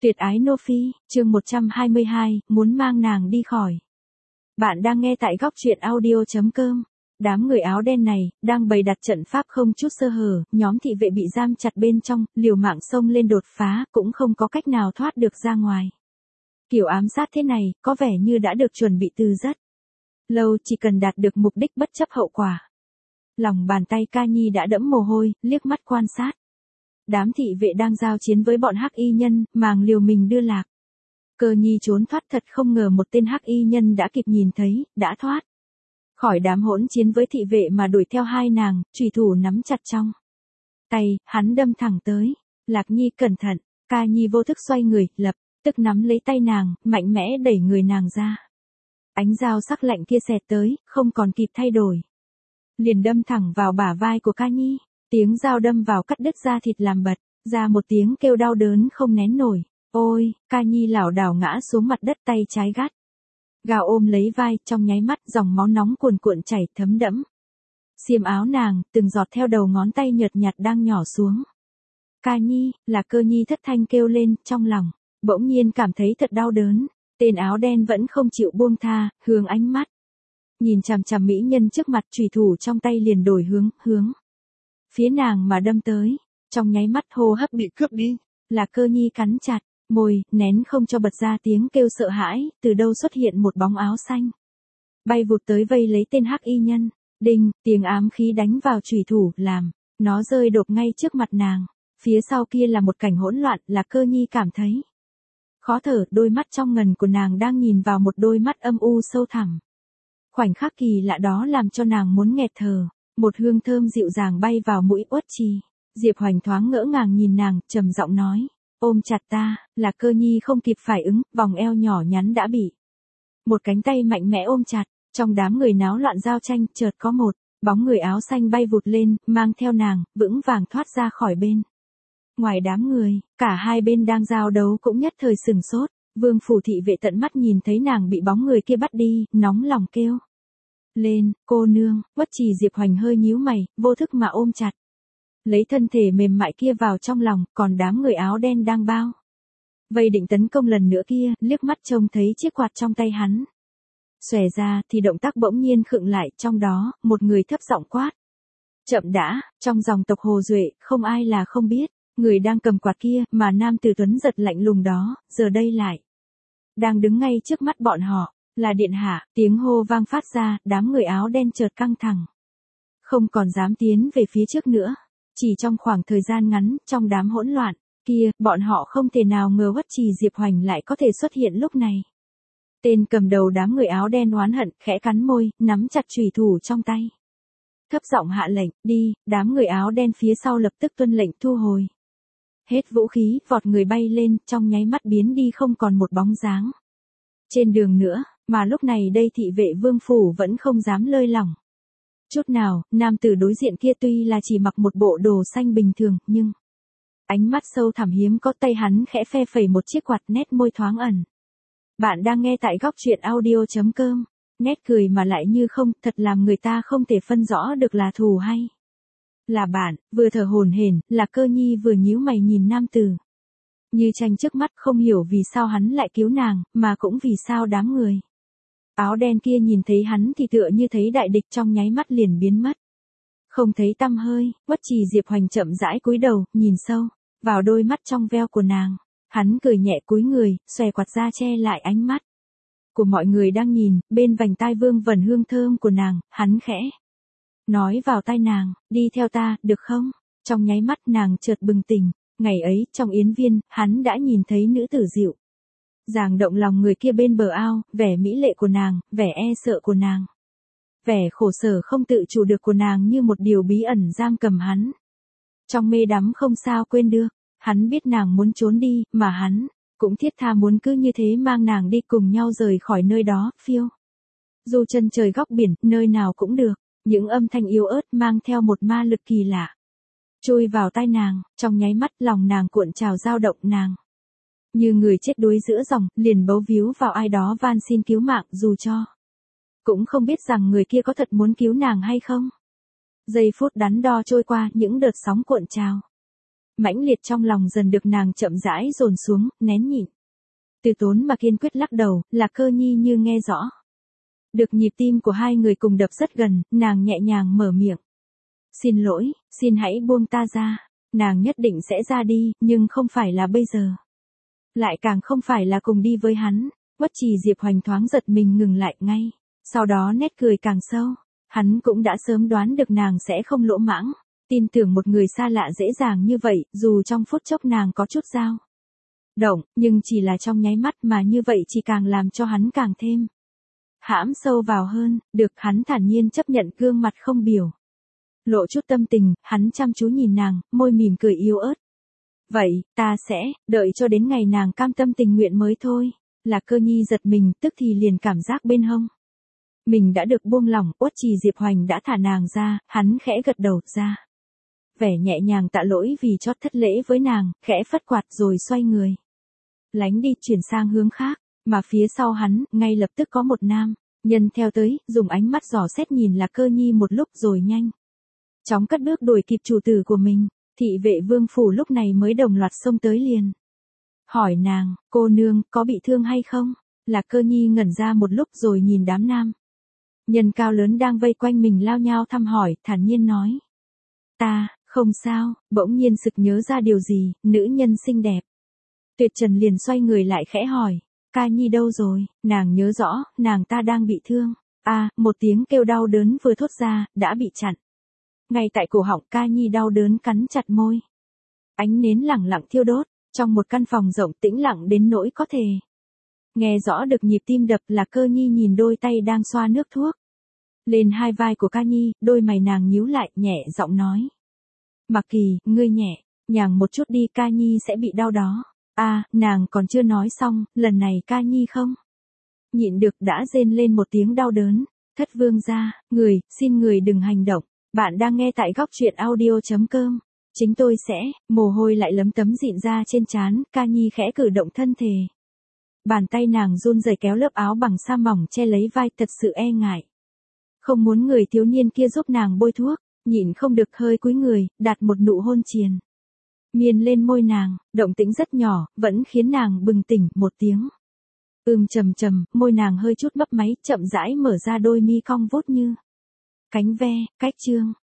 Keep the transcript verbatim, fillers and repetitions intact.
Tuyệt ái Nô Phi, chương một trăm hai mươi hai, muốn mang nàng đi khỏi. Bạn đang nghe tại góc truyện audio.com. Đám người áo đen này, đang bày đặt trận pháp không chút sơ hở, nhóm thị vệ bị giam chặt bên trong, liều mạng xông lên đột phá, cũng không có cách nào thoát được ra ngoài. Kiểu ám sát thế này, có vẻ như đã được chuẩn bị từ rất lâu, chỉ cần đạt được mục đích bất chấp hậu quả. Lòng bàn tay Ca Nhi đã đẫm mồ hôi, liếc mắt quan sát. Đám thị vệ đang giao chiến với bọn hắc y nhân, màng liều mình đưa lạc. Cơ Nhi trốn thoát thật không ngờ một tên hắc y nhân đã kịp nhìn thấy, đã thoát khỏi đám hỗn chiến với thị vệ mà đuổi theo hai nàng, chùy thủ nắm chặt trong tay, hắn đâm thẳng tới. Lạc Nhi cẩn thận, Ca Nhi vô thức xoay người, lập tức nắm lấy tay nàng, mạnh mẽ đẩy người nàng ra. Ánh dao sắc lạnh kia xẹt tới, không còn kịp thay đổi, liền đâm thẳng vào bả vai của Ca Nhi. Tiếng dao đâm vào cắt đứt da thịt làm bật ra một tiếng kêu đau đớn không nén nổi. Ôi, Ca Nhi lảo đảo ngã xuống mặt đất, tay trái gắt gao ôm lấy vai, trong nháy mắt dòng máu nóng cuồn cuộn chảy thấm đẫm xiêm áo nàng, từng giọt theo đầu ngón tay nhợt nhạt đang nhỏ xuống. Ca Nhi, là Cơ Nhi thất thanh kêu lên, trong lòng bỗng nhiên cảm thấy thật đau đớn. Tên áo đen vẫn không chịu buông tha, hướng ánh mắt nhìn chằm chằm mỹ nhân trước mặt, chùy thủ trong tay liền đổi hướng, hướng phía nàng mà đâm tới. Trong nháy mắt hô hấp bị cướp đi, là Cơ Nhi cắn chặt môi, nén không cho bật ra tiếng kêu sợ hãi. Từ đâu xuất hiện một bóng áo xanh, bay vụt tới vây lấy tên hắc y nhân. Đinh, tiếng ám khí đánh vào chùy thủ, làm nó rơi đột ngay trước mặt nàng. Phía sau kia là một cảnh hỗn loạn, là Cơ Nhi cảm thấy khó thở, đôi mắt trong ngần của nàng đang nhìn vào một đôi mắt âm u sâu thẳm. Khoảnh khắc kỳ lạ đó làm cho nàng muốn nghẹt thở. Một hương thơm dịu dàng bay vào mũi. Uất Trì. Diệp Hoành thoáng ngỡ ngàng nhìn nàng, trầm giọng nói, ôm chặt ta. Là Cơ Nhi không kịp phản ứng, vòng eo nhỏ nhắn đã bị một cánh tay mạnh mẽ ôm chặt. Trong đám người náo loạn giao tranh, chợt có một bóng người áo xanh bay vụt lên, mang theo nàng, vững vàng thoát ra khỏi bên ngoài đám người. Cả hai bên đang giao đấu cũng nhất thời sừng sốt. Vương phủ thị vệ tận mắt nhìn thấy nàng bị bóng người kia bắt đi, nóng lòng kêu lên, cô nương. Uất Trì. Diệp Hoành hơi nhíu mày, vô thức mà ôm chặt lấy thân thể mềm mại kia vào trong lòng. Còn đám người áo đen đang bao vây định tấn công lần nữa kia, liếc mắt trông thấy chiếc quạt trong tay hắn xòe ra, thì động tác bỗng nhiên khựng lại. Trong đó, một người thấp giọng quát, chậm đã. Trong dòng tộc Hồ Duệ, không ai là không biết người đang cầm quạt kia, mà nam tử tuấn giật lạnh lùng đó, giờ đây lại đang đứng ngay trước mắt bọn họ. Là điện hạ. Tiếng hô vang phát ra, đám người áo đen chợt căng thẳng, không còn dám tiến về phía trước nữa. Chỉ trong khoảng thời gian ngắn, trong đám hỗn loạn kia, bọn họ không thể nào ngờ Uất Trì Diệp Hoành lại có thể xuất hiện lúc này. Tên cầm đầu đám người áo đen oán hận, khẽ cắn môi, nắm chặt chùy thủ trong tay, thấp giọng hạ lệnh, đi. Đám người áo đen phía sau lập tức tuân lệnh thu hồi hết vũ khí, vọt người bay lên, trong nháy mắt biến đi không còn một bóng dáng trên đường nữa. Mà lúc này đây thị vệ vương phủ vẫn không dám lơi lỏng chút nào. Nam tử đối diện kia tuy là chỉ mặc một bộ đồ xanh bình thường, nhưng ánh mắt sâu thẳm hiếm có, tay hắn khẽ phe phẩy một chiếc quạt, nét môi thoáng ẩn. Bạn đang nghe tại góc truyện audio.com. Nét cười mà lại như không, thật làm người ta không thể phân rõ được là thù hay là bạn. Vừa thở hổn hển, là Cơ Nhi vừa nhíu mày nhìn nam tử như tranh trước mắt, không hiểu vì sao hắn lại cứu nàng, mà cũng vì sao đám người áo đen kia nhìn thấy hắn thì tựa như thấy đại địch, trong nháy mắt liền biến mất không thấy tăm hơi. Uất Trì Diệp Hoành chậm rãi cúi đầu, nhìn sâu vào đôi mắt trong veo của nàng. Hắn cười nhẹ cúi người, xòe quạt ra che lại ánh mắt của mọi người đang nhìn. Bên vành tai vương vẩn hương thơm của nàng, hắn khẽ nói vào tai nàng, đi theo ta, được không? Trong nháy mắt nàng chợt bừng tỉnh. Ngày ấy, trong yến viên, hắn đã nhìn thấy nữ tử dịu dàng động lòng người kia bên bờ ao, vẻ mỹ lệ của nàng, vẻ e sợ của nàng, vẻ khổ sở không tự chủ được của nàng như một điều bí ẩn giam cầm hắn. Trong mê đắm không sao quên được, hắn biết nàng muốn trốn đi, mà hắn cũng thiết tha muốn cứ như thế mang nàng đi, cùng nhau rời khỏi nơi đó, phiêu dù chân trời góc biển, nơi nào cũng được. Những âm thanh yếu ớt mang theo một ma lực kỳ lạ chui vào tai nàng. Trong nháy mắt lòng nàng cuộn trào dao động, nàng như người chết đuối giữa dòng, liền bấu víu vào ai đó van xin cứu mạng, dù cho cũng không biết rằng người kia có thật muốn cứu nàng hay không. Giây phút đắn đo trôi qua, những đợt sóng cuộn trào Mãnh liệt trong lòng dần được nàng chậm rãi dồn xuống, nén nhịn. Từ Tốn mà kiên quyết lắc đầu, Lạc Cơ Nhi như nghe rõ. Được nhịp tim của hai người cùng đập rất gần, nàng nhẹ nhàng mở miệng. Xin lỗi, xin hãy buông ta ra. Nàng nhất định sẽ ra đi, nhưng không phải là bây giờ. Lại càng không phải là cùng đi với hắn. Quách Trì Diệp Hoành thoáng giật mình ngừng lại ngay. Sau đó nét cười càng sâu. Hắn cũng đã sớm đoán được nàng sẽ không lỗ mãng. Tin tưởng một người xa lạ dễ dàng như vậy, dù trong phút chốc nàng có chút dao động, nhưng chỉ là trong nháy mắt mà như vậy chỉ càng làm cho hắn càng thêm hãm sâu vào hơn. Được, hắn thản nhiên chấp nhận gương mặt không biểu lộ chút tâm tình, hắn chăm chú nhìn nàng, môi mỉm cười yếu ớt. Vậy, ta sẽ, đợi cho đến ngày nàng cam tâm tình nguyện mới thôi. Lạc Cơ Nhi giật mình, tức thì liền cảm giác bên hông mình đã được buông lỏng. Uất Trì Diệp Hoành đã thả nàng ra, hắn khẽ gật đầu ra. Vẻ nhẹ nhàng tạ lỗi vì chót thất lễ với nàng, khẽ phất quạt rồi xoay người. Lánh đi chuyển sang hướng khác, mà phía sau hắn, ngay lập tức có một nam nhân theo tới, dùng ánh mắt dò xét nhìn Lạc Cơ Nhi một lúc rồi nhanh chóng cất bước đuổi kịp chủ tử của mình. Thị vệ vương phủ lúc này mới đồng loạt xông tới liền. Hỏi nàng, cô nương, có bị thương hay không? Lạc Cơ Nhi ngẩn ra một lúc rồi nhìn đám nam nhân cao lớn đang vây quanh mình lao nhao thăm hỏi, thản nhiên nói. Ta, không sao. Bỗng nhiên sực nhớ ra điều gì, nữ nhân xinh đẹp Tuyệt Trần liền xoay người lại khẽ hỏi. Ca Nhi đâu rồi? Nàng nhớ rõ, nàng ta đang bị thương. À, một tiếng kêu đau đớn vừa thốt ra, đã bị chặn ngay tại cổ họng. Ca Nhi đau đớn cắn chặt môi. Ánh nến lẳng lặng thiêu đốt, trong một căn phòng rộng tĩnh lặng đến nỗi có thể nghe rõ được nhịp tim đập. Lạc Cơ Nhi nhìn đôi tay đang xoa nước thuốc lên hai vai của Ca Nhi, đôi mày nàng nhíu lại, nhẹ giọng nói. Mặc Kỳ, ngươi nhẹ nhàng một chút đi, Ca Nhi sẽ bị đau đó. À, nàng còn chưa nói xong, lần này Ca Nhi không nhịn được đã rên lên một tiếng đau đớn. Thất vương gia, người, xin người đừng hành động. Bạn đang nghe tại góc truyện audio chấm com. Chính tôi sẽ, mồ hôi lại lấm tấm dịn ra trên trán. Ca Nhi khẽ cử động thân thể. Bàn tay nàng run rẩy kéo lớp áo bằng sa mỏng che lấy vai, thật sự e ngại. Không muốn người thiếu niên kia giúp nàng bôi thuốc, nhịn không được hơi cúi người, đặt một nụ hôn triền miên lên môi nàng. Động tĩnh rất nhỏ, vẫn khiến nàng bừng tỉnh. Một tiếng ưm trầm trầm, môi nàng hơi chút mấp máy, chậm rãi mở ra đôi mi cong vút như cánh ve, cách trương.